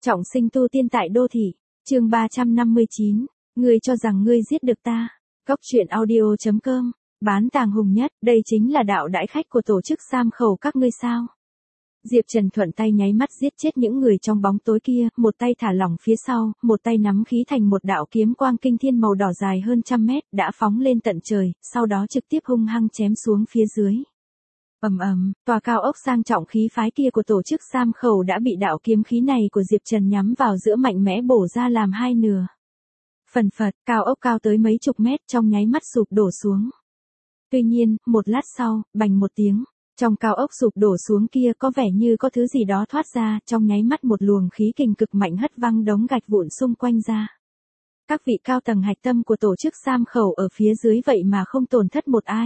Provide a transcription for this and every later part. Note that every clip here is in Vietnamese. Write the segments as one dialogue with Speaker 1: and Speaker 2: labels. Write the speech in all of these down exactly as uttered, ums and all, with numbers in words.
Speaker 1: Trọng sinh tu tiên tại đô thị, chương ba trăm năm mươi chín, ngươi cho rằng ngươi giết được ta. Góc truyện audio chấm com, bán tàng hùng nhất, đây chính là đạo đãi khách của tổ chức Sam Khẩu các ngươi sao? Diệp Trần thuận tay nháy mắt giết chết những người trong bóng tối kia, một tay thả lỏng phía sau, một tay nắm khí thành một đạo kiếm quang kinh thiên màu đỏ dài hơn trăm mét, đã phóng lên tận trời, sau đó trực tiếp hung hăng chém xuống phía dưới. Ầm ầm, tòa cao ốc sang trọng khí phái kia của tổ chức Sam Khẩu đã bị đạo kiếm khí này của Diệp Trần nhắm vào giữa mạnh mẽ bổ ra làm hai nửa. Phần phật, cao ốc cao tới mấy chục mét trong nháy mắt sụp đổ xuống. Tuy nhiên, một lát sau, bành một tiếng, trong cao ốc sụp đổ xuống kia có vẻ như có thứ gì đó thoát ra, trong nháy mắt một luồng khí kình cực mạnh hất văng đống gạch vụn xung quanh ra. Các vị cao tầng hạch tâm của tổ chức Sam Khẩu ở phía dưới vậy mà không tổn thất một ai.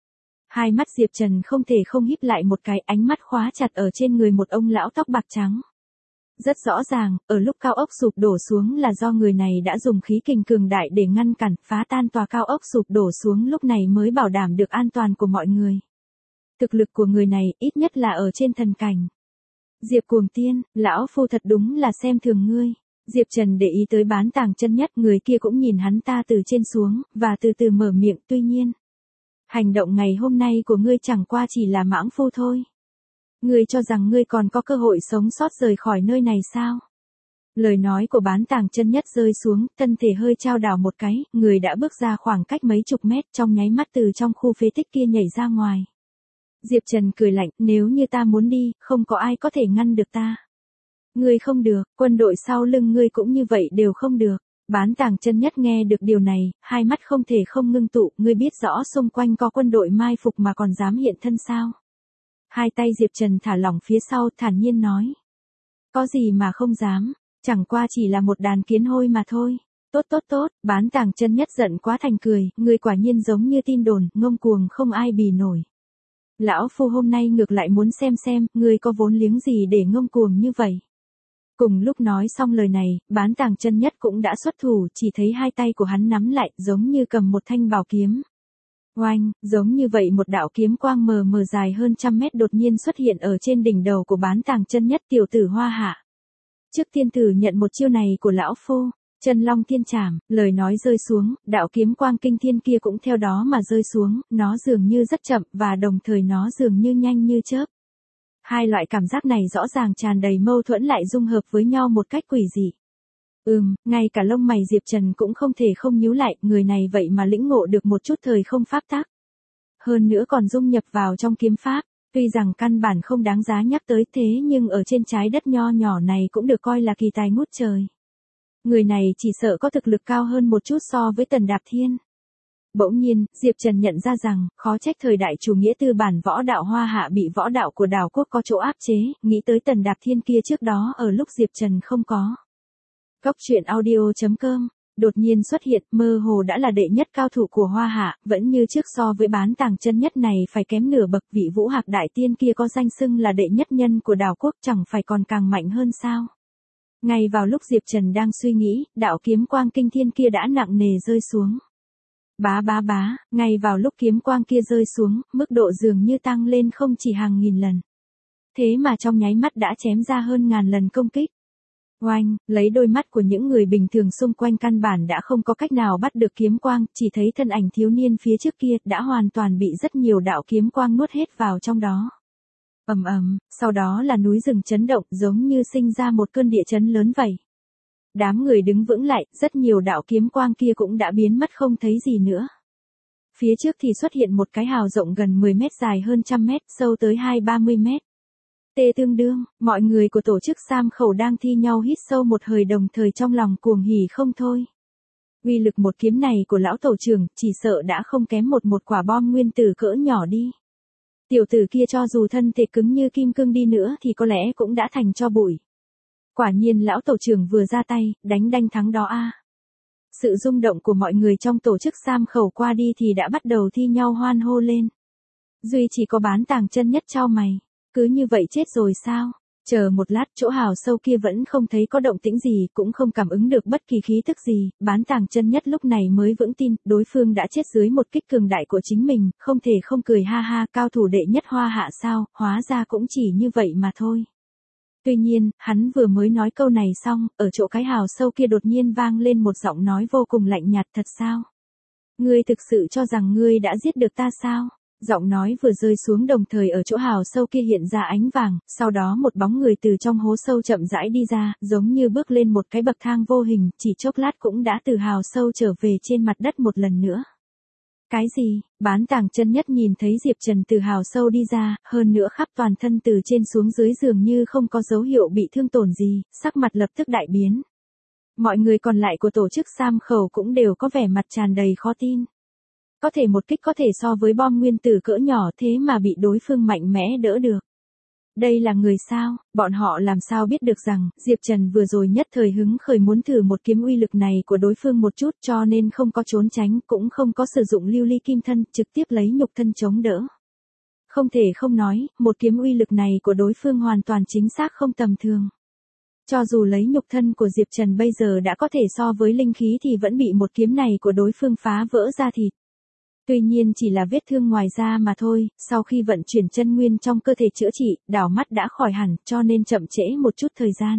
Speaker 1: Hai mắt Diệp Trần không thể không híp lại một cái, ánh mắt khóa chặt ở trên người một ông lão tóc bạc trắng. Rất rõ ràng, ở lúc cao ốc sụp đổ xuống là do người này đã dùng khí kình cường đại để ngăn cản, phá tan tòa cao ốc sụp đổ xuống, lúc này mới bảo đảm được an toàn của mọi người. Thực lực của người này ít nhất là ở trên thần cảnh. Diệp Cuồng Tiên, lão phu thật đúng là xem thường ngươi. Diệp Trần để ý tới bán tàng chân nhất, người kia cũng nhìn hắn ta từ trên xuống, và từ từ mở miệng, tuy nhiên. Hành động ngày hôm nay của ngươi chẳng qua chỉ là mãng phu thôi. Ngươi cho rằng ngươi còn có cơ hội sống sót rời khỏi nơi này sao? Lời nói của bán tàng chân nhất rơi xuống, thân thể hơi chao đảo một cái, người đã bước ra khoảng cách mấy chục mét, trong nháy mắt từ trong khu phế tích kia nhảy ra ngoài. Diệp Trần cười lạnh, nếu như ta muốn đi, không có ai có thể ngăn được ta. Ngươi không được, quân đội sau lưng ngươi cũng như vậy đều không được. Bán tàng chân nhất nghe được điều này, hai mắt không thể không ngưng tụ, ngươi biết rõ xung quanh có quân đội mai phục mà còn dám hiện thân sao? Hai tay Diệp Trần thả lỏng phía sau, thản nhiên nói. Có gì mà không dám, chẳng qua chỉ là một đàn kiến hôi mà thôi. Tốt tốt tốt, bán tàng chân nhất giận quá thành cười, ngươi quả nhiên giống như tin đồn, ngông cuồng không ai bì nổi. Lão phu hôm nay ngược lại muốn xem xem, ngươi có vốn liếng gì để ngông cuồng như vậy. Cùng lúc nói xong lời này, bán tàng chân nhất cũng đã xuất thủ, chỉ thấy hai tay của hắn nắm lại, giống như cầm một thanh bảo kiếm. Oanh, giống như vậy một đạo kiếm quang mờ mờ dài hơn trăm mét đột nhiên xuất hiện ở trên đỉnh đầu của bán tàng chân nhất, tiểu tử Hoa Hạ. Trước tiên tử nhận một chiêu này của lão phu, chân long thiên trảm, lời nói rơi xuống, đạo kiếm quang kinh thiên kia cũng theo đó mà rơi xuống, nó dường như rất chậm và đồng thời nó dường như nhanh như chớp. Hai loại cảm giác này rõ ràng tràn đầy mâu thuẫn lại dung hợp với nhau một cách quỷ dị. Ừm, ngay cả lông mày Diệp Trần cũng không thể không nhíu lại, người này vậy mà lĩnh ngộ được một chút thời không pháp tắc. Hơn nữa còn dung nhập vào trong kiếm pháp, tuy rằng căn bản không đáng giá nhắc tới thế nhưng ở trên trái đất nho nhỏ này cũng được coi là kỳ tài ngút trời. Người này chỉ sợ có thực lực cao hơn một chút so với Tần Đạp Thiên. Bỗng nhiên, Diệp Trần nhận ra rằng, khó trách thời đại chủ nghĩa tư bản võ đạo Hoa Hạ bị võ đạo của đảo quốc có chỗ áp chế, nghĩ tới Tần Đạp Thiên kia trước đó ở lúc Diệp Trần không có. Góc truyện audio chấm com, đột nhiên xuất hiện, mơ hồ đã là đệ nhất cao thủ của Hoa Hạ, vẫn như trước so với bán tàng chân nhất này phải kém nửa bậc, vị Vũ Hạc Đại Tiên kia có danh xưng là đệ nhất nhân của đảo quốc chẳng phải còn càng mạnh hơn sao. Ngay vào lúc Diệp Trần đang suy nghĩ, đạo kiếm quang kinh thiên kia đã nặng nề rơi xuống. Bá bá bá, ngay vào lúc kiếm quang kia rơi xuống, mức độ dường như tăng lên không chỉ hàng nghìn lần. Thế mà trong nháy mắt đã chém ra hơn ngàn lần công kích. Oanh, lấy đôi mắt của những người bình thường xung quanh căn bản đã không có cách nào bắt được kiếm quang, chỉ thấy thân ảnh thiếu niên phía trước kia đã hoàn toàn bị rất nhiều đạo kiếm quang nuốt hết vào trong đó. Ầm ầm, sau đó là núi rừng chấn động, giống như sinh ra một cơn địa chấn lớn vậy. Đám người đứng vững lại, rất nhiều đạo kiếm quang kia cũng đã biến mất không thấy gì nữa. Phía trước thì xuất hiện một cái hào rộng gần mười mét dài hơn trăm mét, sâu tới hai ba mươi mét. Tê tương đương, mọi người của tổ chức Sam Khẩu đang thi nhau hít sâu một hơi, đồng thời trong lòng cuồng hỉ không thôi. Uy lực một kiếm này của lão tổ trưởng, chỉ sợ đã không kém một một quả bom nguyên tử cỡ nhỏ đi. Tiểu tử kia cho dù thân thể cứng như kim cương đi nữa thì có lẽ cũng đã thành tro bụi. Quả nhiên lão tổ trưởng vừa ra tay, đánh đanh thắng đó a. Sự rung động của mọi người trong tổ chức Sam Khẩu qua đi thì đã bắt đầu thi nhau hoan hô lên. Duy chỉ có bán tàng chân nhất chau mày, cứ như vậy chết rồi sao? Chờ một lát, chỗ hào sâu kia vẫn không thấy có động tĩnh gì, cũng không cảm ứng được bất kỳ khí tức gì, bán tàng chân nhất lúc này mới vững tin, đối phương đã chết dưới một kích cường đại của chính mình, không thể không cười ha ha, cao thủ đệ nhất Hoa Hạ sao, hóa ra cũng chỉ như vậy mà thôi. Tuy nhiên, hắn vừa mới nói câu này xong, ở chỗ cái hào sâu kia đột nhiên vang lên một giọng nói vô cùng lạnh nhạt, thật sao? Ngươi thực sự cho rằng ngươi đã giết được ta sao? Giọng nói vừa rơi xuống đồng thời ở chỗ hào sâu kia hiện ra ánh vàng, sau đó một bóng người từ trong hố sâu chậm rãi đi ra, giống như bước lên một cái bậc thang vô hình, chỉ chốc lát cũng đã từ hào sâu trở về trên mặt đất một lần nữa. Cái gì? Bán tàng chân nhất nhìn thấy Diệp Trần từ hào sâu đi ra, hơn nữa khắp toàn thân từ trên xuống dưới dường như không có dấu hiệu bị thương tổn gì, sắc mặt lập tức đại biến. Mọi người còn lại của tổ chức Sam Khẩu cũng đều có vẻ mặt tràn đầy khó tin. Có thể một kích có thể so với bom nguyên tử cỡ nhỏ thế mà bị đối phương mạnh mẽ đỡ được. Đây là người sao? Bọn họ làm sao biết được rằng, Diệp Trần vừa rồi nhất thời hứng khởi muốn thử một kiếm uy lực này của đối phương một chút cho nên không có trốn tránh, cũng không có sử dụng lưu ly kim thân, trực tiếp lấy nhục thân chống đỡ. Không thể không nói, một kiếm uy lực này của đối phương hoàn toàn chính xác không tầm thường. Cho dù lấy nhục thân của Diệp Trần bây giờ đã có thể so với linh khí thì vẫn bị một kiếm này của đối phương phá vỡ ra thịt. Tuy nhiên chỉ là vết thương ngoài da mà thôi, sau khi vận chuyển chân nguyên trong cơ thể chữa trị, đảo mắt đã khỏi hẳn, cho nên chậm trễ một chút thời gian.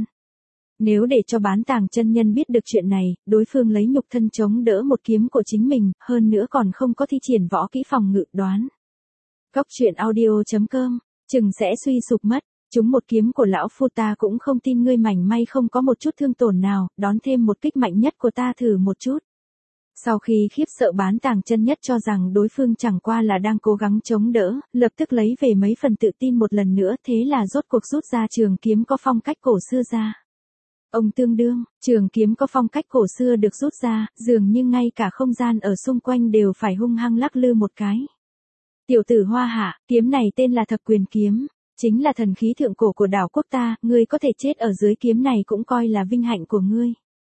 Speaker 1: Nếu để cho Bán Tàng chân nhân biết được chuyện này, đối phương lấy nhục thân chống đỡ một kiếm của chính mình, hơn nữa còn không có thi triển võ kỹ phòng ngự đoán. Cốc truyện audio chấm com, chừng sẽ suy sụp mất. Chúng một kiếm của lão phu ta cũng không tin ngươi mảnh may không có một chút thương tổn nào, đón thêm một kích mạnh nhất của ta thử một chút. Sau khi khiếp sợ Bán Tàng chân nhất cho rằng đối phương chẳng qua là đang cố gắng chống đỡ, lập tức lấy về mấy phần tự tin một lần nữa, thế là rốt cuộc rút ra trường kiếm có phong cách cổ xưa ra. Ông tương đương, trường kiếm có phong cách cổ xưa được rút ra, dường như ngay cả không gian ở xung quanh đều phải hung hăng lắc lư một cái. Tiểu tử Hoa Hạ, kiếm này tên là Thập Quyền kiếm, chính là thần khí thượng cổ của đảo quốc ta, ngươi có thể chết ở dưới kiếm này cũng coi là vinh hạnh của ngươi.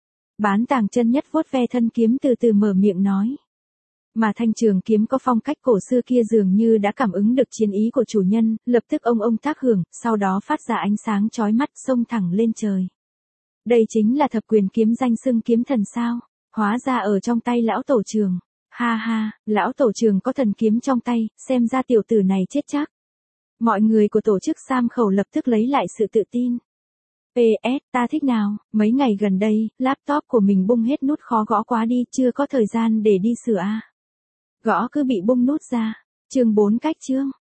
Speaker 1: Bán Tàng chân nhất vuốt ve thân kiếm từ từ mở miệng nói. Mà thanh trường kiếm có phong cách cổ xưa kia dường như đã cảm ứng được chiến ý của chủ nhân, lập tức ông ông tác hưởng, sau đó phát ra ánh sáng chói mắt xông thẳng lên trời. Đây chính là Thập Quyền kiếm danh xưng kiếm thần sao, hóa ra ở trong tay lão tổ trường. Ha ha, lão tổ trường có thần kiếm trong tay, xem ra tiểu tử này chết chắc. Mọi người của tổ chức Sam Khẩu lập tức lấy lại sự tự tin. pê ét, ta thích nào, mấy ngày gần đây, laptop của mình bung hết nút khó gõ quá đi, chưa có thời gian để đi sửa a. Gõ cứ bị bung nút ra. Chương bốn cách chương.